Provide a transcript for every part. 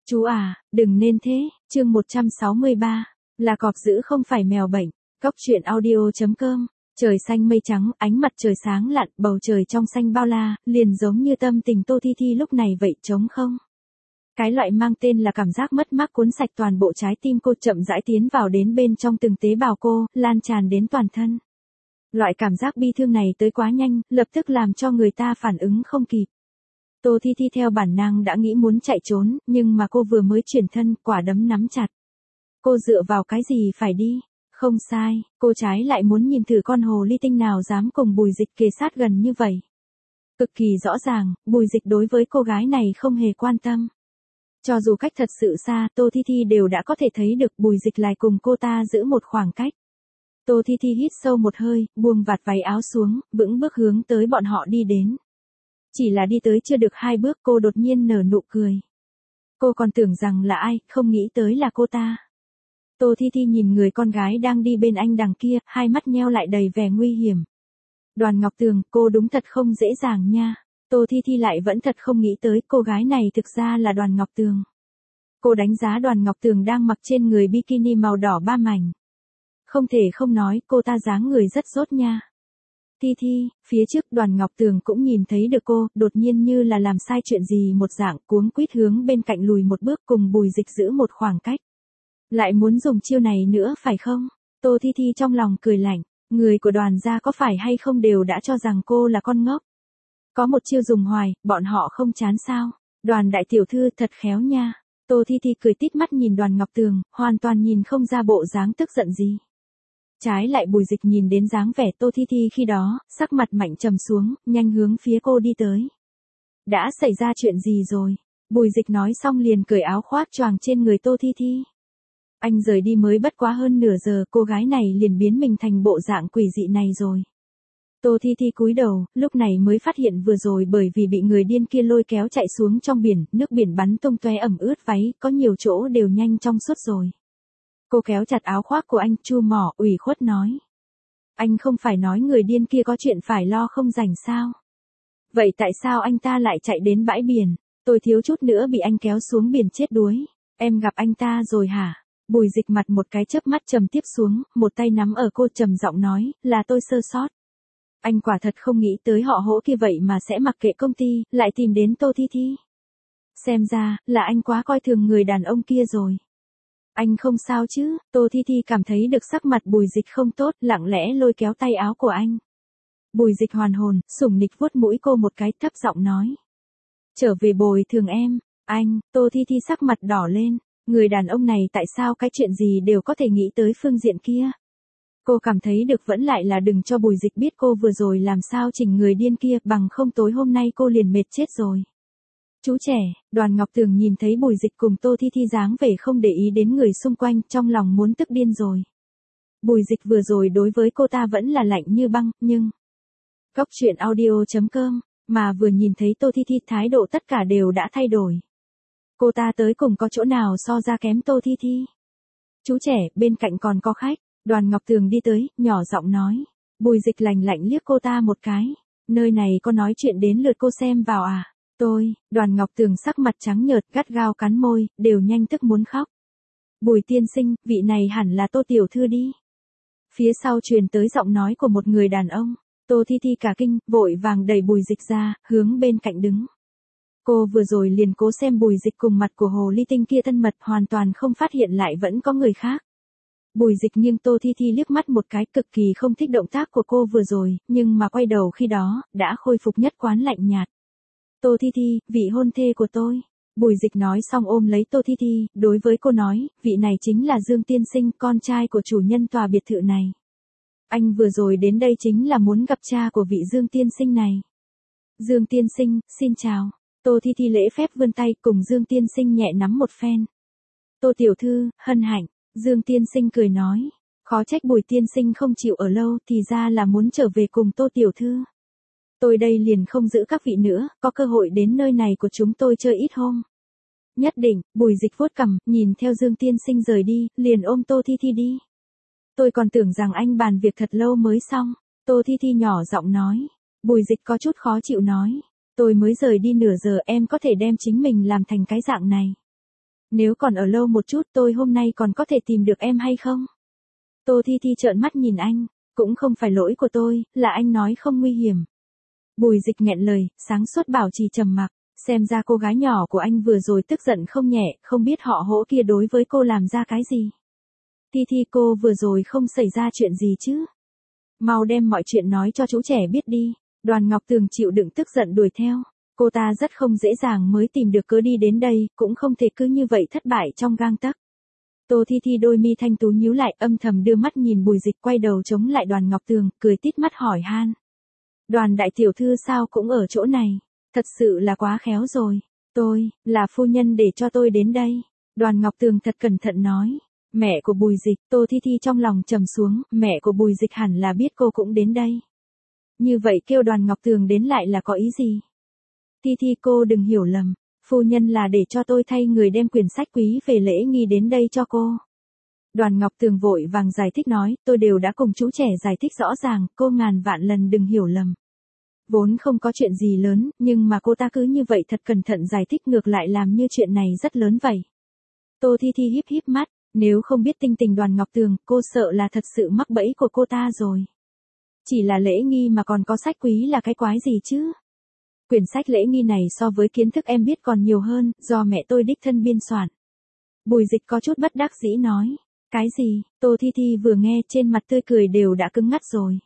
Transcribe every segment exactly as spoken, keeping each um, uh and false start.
Chú à, đừng nên thế, chương một trăm sáu mươi ba, là cọp dữ không phải mèo bệnh. Cóc truyện audio.com, trời xanh mây trắng, ánh mặt trời sáng lặn, bầu trời trong xanh bao la, liền giống như tâm tình Tô Thi Thi lúc này vậy, trống không. Cái loại mang tên là cảm giác mất mát cuốn sạch toàn bộ trái tim cô, chậm rãi tiến vào đến bên trong từng tế bào cô, lan tràn đến toàn thân. Loại cảm giác bi thương này tới quá nhanh, lập tức làm cho người ta phản ứng không kịp. Tô Thi Thi theo bản năng đã nghĩ muốn chạy trốn, nhưng mà cô vừa mới chuyển thân, quả đấm nắm chặt. Cô dựa vào cái gì phải đi? Không sai, cô trái lại muốn nhìn thử con hồ ly tinh nào dám cùng Bùi Dịch kề sát gần như vậy. Cực kỳ rõ ràng, Bùi Dịch đối với cô gái này không hề quan tâm. Cho dù cách thật sự xa, Tô Thi Thi đều đã có thể thấy được Bùi Dịch lại cùng cô ta giữ một khoảng cách. Tô Thi Thi hít sâu một hơi, buông vạt váy áo xuống, vững bước hướng tới bọn họ đi đến. Chỉ là đi tới chưa được hai bước cô đột nhiên nở nụ cười. Cô còn tưởng rằng là ai, không nghĩ tới là cô ta. Tô Thi Thi nhìn người con gái đang đi bên anh đằng kia, hai mắt nheo lại đầy vẻ nguy hiểm. Đoàn Ngọc Tường, cô đúng thật không dễ dàng nha. Tô Thi Thi lại vẫn thật không nghĩ tới cô gái này thực ra là Đoàn Ngọc Tường. Cô đánh giá Đoàn Ngọc Tường đang mặc trên người bikini màu đỏ ba mảnh. Không thể không nói, cô ta dáng người rất rốt nha. Thi Thi, phía trước Đoàn Ngọc Tường cũng nhìn thấy được cô, đột nhiên như là làm sai chuyện gì một dạng, cuống quýt hướng bên cạnh lùi một bước, cùng Bùi Dịch giữ một khoảng cách. Lại muốn dùng chiêu này nữa phải không? Tô Thi Thi trong lòng cười lạnh, người của Đoàn gia có phải hay không đều đã cho rằng cô là con ngốc. Có một chiêu dùng hoài, bọn họ không chán sao? Đoàn đại tiểu thư thật khéo nha. Tô Thi Thi cười tít mắt nhìn Đoàn Ngọc Tường, hoàn toàn nhìn không ra bộ dáng tức giận gì. Trái lại Bùi Dịch nhìn đến dáng vẻ Tô Thi Thi khi đó, sắc mặt mạnh trầm xuống, nhanh hướng phía cô đi tới. Đã xảy ra chuyện gì rồi? Bùi Dịch nói xong liền cởi áo khoác choàng trên người Tô Thi Thi. Anh rời đi mới bất quá hơn nửa giờ, cô gái này liền biến mình thành bộ dạng quỷ dị này rồi. Tô Thi Thi cúi đầu, lúc này mới phát hiện vừa rồi bởi vì bị người điên kia lôi kéo chạy xuống trong biển, nước biển bắn tung tóe ẩm ướt váy, có nhiều chỗ đều nhanh trong suốt rồi. Cô kéo chặt áo khoác của anh, chu mỏ, ủy khuất nói. Anh không phải nói người điên kia có chuyện phải lo không rảnh sao? Vậy tại sao anh ta lại chạy đến bãi biển? Tôi thiếu chút nữa bị anh kéo xuống biển chết đuối. Em gặp anh ta rồi hả? Bùi Dịch mặt một cái chớp mắt trầm tiếp xuống, một tay nắm ở cô trầm giọng nói, là tôi sơ sót. Anh quả thật không nghĩ tới họ hỗ kia vậy mà sẽ mặc kệ công ty, lại tìm đến Tô Thi Thi. Xem ra, là anh quá coi thường người đàn ông kia rồi. Anh không sao chứ? Tô Thi Thi cảm thấy được sắc mặt Bùi Dịch không tốt, lặng lẽ lôi kéo tay áo của anh. Bùi Dịch hoàn hồn, sủng nịch vuốt mũi cô một cái, thấp giọng nói. Trở về bồi thường em. Anh, Tô Thi Thi sắc mặt đỏ lên. Người đàn ông này tại sao cái chuyện gì đều có thể nghĩ tới phương diện kia. Cô cảm thấy được vẫn lại là đừng cho Bùi Dịch biết cô vừa rồi làm sao chỉnh người điên kia, bằng không tối hôm nay cô liền mệt chết rồi. Chú trẻ, Đoàn Ngọc Tường nhìn thấy Bùi Dịch cùng Tô Thi Thi dáng vẻ không để ý đến người xung quanh, trong lòng muốn tức điên rồi. Bùi Dịch vừa rồi đối với cô ta vẫn là lạnh như băng, nhưng... Cóc truyện audio.com, mà vừa nhìn thấy Tô Thi Thi thái độ tất cả đều đã thay đổi. Cô ta tới cùng có chỗ nào so ra kém Tô Thi Thi. Chú trẻ, bên cạnh còn có khách. Đoàn Ngọc Tường đi tới, nhỏ giọng nói. Bùi Dịch lạnh lạnh liếc cô ta một cái. Nơi này có nói chuyện đến lượt cô xem vào à? Tôi, Đoàn Ngọc Tường sắc mặt trắng nhợt, gắt gao cắn môi, đều nhanh tức muốn khóc. Bùi tiên sinh, vị này hẳn là Tô tiểu thư đi. Phía sau truyền tới giọng nói của một người đàn ông. Tô Thi Thi cả kinh, vội vàng đẩy Bùi Dịch ra, hướng bên cạnh đứng. Cô vừa rồi liền cố xem Bùi Dịch cùng mặt của hồ ly tinh kia thân mật, hoàn toàn không phát hiện lại vẫn có người khác. Bùi Dịch nghiêng Tô Thi Thi liếc mắt một cái, cực kỳ không thích động tác của cô vừa rồi, nhưng mà quay đầu khi đó, đã khôi phục nhất quán lạnh nhạt. Tô Thi Thi, vị hôn thê của tôi. Bùi Dịch nói xong ôm lấy Tô Thi Thi, đối với cô nói, vị này chính là Dương Tiên Sinh, con trai của chủ nhân tòa biệt thự này. Anh vừa rồi đến đây chính là muốn gặp cha của vị Dương Tiên Sinh này. Dương Tiên Sinh, xin chào. Tô Thi Thi lễ phép vươn tay cùng Dương Tiên Sinh nhẹ nắm một phen. Tô tiểu thư, hân hạnh. Dương Tiên Sinh cười nói. Khó trách Bùi Tiên Sinh không chịu ở lâu, thì ra là muốn trở về cùng Tô tiểu thư. Tôi đây liền không giữ các vị nữa, có cơ hội đến nơi này của chúng tôi chơi ít hôm. Nhất định, Bùi Dịch vuốt cằm, nhìn theo Dương Tiên Sinh rời đi, liền ôm Tô Thi Thi đi. Tôi còn tưởng rằng anh bàn việc thật lâu mới xong. Tô Thi Thi nhỏ giọng nói. Bùi Dịch có chút khó chịu nói. Tôi mới rời đi nửa giờ, em có thể đem chính mình làm thành cái dạng này. Nếu còn ở lâu một chút tôi hôm nay còn có thể tìm được em hay không? Tô Thi Thi trợn mắt nhìn anh, cũng không phải lỗi của tôi, là anh nói không nguy hiểm. Bùi Dịch nghẹn lời, sáng suốt bảo trì trầm mặc, xem ra cô gái nhỏ của anh vừa rồi tức giận không nhẹ, không biết họ hỗ kia đối với cô làm ra cái gì. Thi Thi cô vừa rồi không xảy ra chuyện gì chứ? Mau đem mọi chuyện nói cho chú trẻ biết đi. Đoàn Ngọc Tường chịu đựng tức giận đuổi theo. Cô ta rất không dễ dàng mới tìm được cớ đi đến đây, cũng không thể cứ như vậy thất bại trong gang tấc. Tô Thi Thi đôi mi thanh tú nhíu lại, âm thầm đưa mắt nhìn Bùi Dịch, quay đầu chống lại Đoàn Ngọc Tường, cười tít mắt hỏi han. Đoàn đại tiểu thư sao cũng ở chỗ này? Thật sự là quá khéo rồi. Tôi, là phu nhân để cho tôi đến đây. Đoàn Ngọc Tường thật cẩn thận nói. Mẹ của Bùi Dịch, Tô Thi Thi trong lòng trầm xuống, mẹ của Bùi Dịch hẳn là biết cô cũng đến đây. Như vậy kêu Đoàn Ngọc Tường đến lại là có ý gì? Thi Thi cô đừng hiểu lầm, phu nhân là để cho tôi thay người đem quyển sách quý về lễ nghi đến đây cho cô. Đoàn Ngọc Tường vội vàng giải thích nói, tôi đều đã cùng chú trẻ giải thích rõ ràng, cô ngàn vạn lần đừng hiểu lầm. Vốn không có chuyện gì lớn, nhưng mà cô ta cứ như vậy thật cẩn thận giải thích ngược lại làm như chuyện này rất lớn vậy. Tô Thi Thi híp híp mắt, nếu không biết tinh tình Đoàn Ngọc Tường, cô sợ là thật sự mắc bẫy của cô ta rồi. Chỉ là lễ nghi mà còn có sách quý là cái quái gì chứ? Quyển sách lễ nghi này so với kiến thức em biết còn nhiều hơn, do mẹ tôi đích thân biên soạn. Bùi Dịch có chút bất đắc dĩ nói. Cái gì? Tô Thi Thi vừa nghe trên mặt tươi cười đều đã cứng ngắt rồi.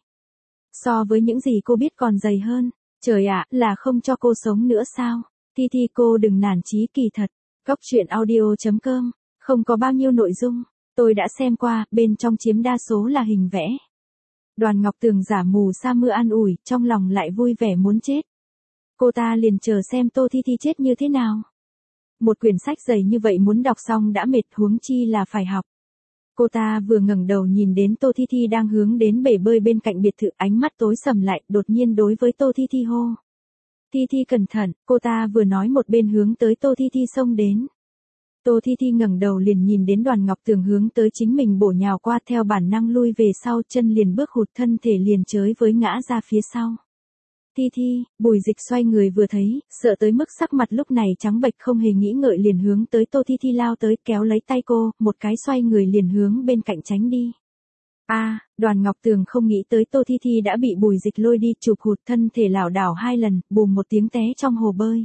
So với những gì cô biết còn dày hơn. Trời ạ, là không cho cô sống nữa sao? Thi Thi cô đừng nản chí, kỳ thật. Góc truyện audio chấm com, không có bao nhiêu nội dung. Tôi đã xem qua, bên trong chiếm đa số là hình vẽ. Đoàn Ngọc Tường giả mù sa mưa an ủi, trong lòng lại vui vẻ muốn chết. Cô ta liền chờ xem Tô Thi Thi chết như thế nào. Một quyển sách dày như vậy muốn đọc xong đã mệt, huống chi là phải học. Cô ta vừa ngẩng đầu nhìn đến Tô Thi Thi đang hướng đến bể bơi bên cạnh biệt thự, ánh mắt tối sầm lại, đột nhiên đối với Tô Thi Thi hô. Thi Thi cẩn thận, cô ta vừa nói một bên hướng tới Tô Thi Thi xông đến. Tô Thi Thi ngẩng đầu liền nhìn đến Đoàn Ngọc Tường hướng tới chính mình bổ nhào qua, theo bản năng lui về sau, chân liền bước hụt, thân thể liền chới với ngã ra phía sau. Thi Thi, Bùi Dịch xoay người vừa thấy, sợ tới mức sắc mặt lúc này trắng bệch, không hề nghĩ ngợi liền hướng tới Tô Thi Thi lao tới, kéo lấy tay cô, một cái xoay người liền hướng bên cạnh tránh đi. A, à, Đoàn Ngọc Tường không nghĩ tới Tô Thi Thi đã bị Bùi Dịch lôi đi, chụp hụt, thân thể lảo đảo hai lần, bùm một tiếng té trong hồ bơi.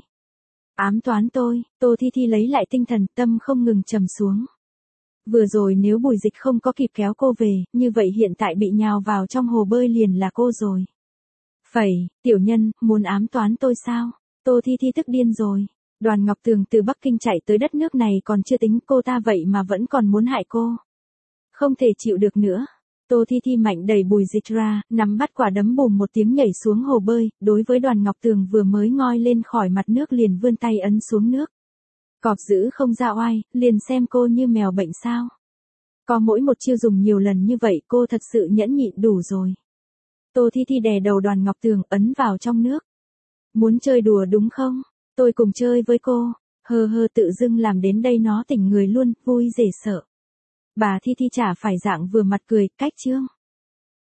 Ám toán tôi, Tô Thi Thi lấy lại tinh thần, tâm không ngừng trầm xuống. Vừa rồi nếu Bùi Dịch không có kịp kéo cô về, như vậy hiện tại bị nhào vào trong hồ bơi liền là cô rồi. Phẩy, tiểu nhân, muốn ám toán tôi sao? Tô Thi Thi tức điên rồi. Đoàn Ngọc Tường từ Bắc Kinh chạy tới đất nước này còn chưa tính, cô ta vậy mà vẫn còn muốn hại cô. Không thể chịu được nữa. Tô Thi Thi mạnh đẩy Bùi Dịch ra, nắm bắt quả đấm, bùm một tiếng nhảy xuống hồ bơi, đối với Đoàn Ngọc Tường vừa mới ngoi lên khỏi mặt nước liền vươn tay ấn xuống nước. Cọp giữ không ra oai, liền xem cô như mèo bệnh sao. Có mỗi một chiêu dùng nhiều lần như vậy cô thật sự nhẫn nhịn đủ rồi. Tô Thi Thi đè đầu Đoàn Ngọc Tường ấn vào trong nước. Muốn chơi đùa đúng không? Tôi cùng chơi với cô. Hơ hơ, tự dưng làm đến đây nó tỉnh người luôn, vui rể sợ. Bà Thi Thi chả phải dạng vừa mặt cười, cách chương.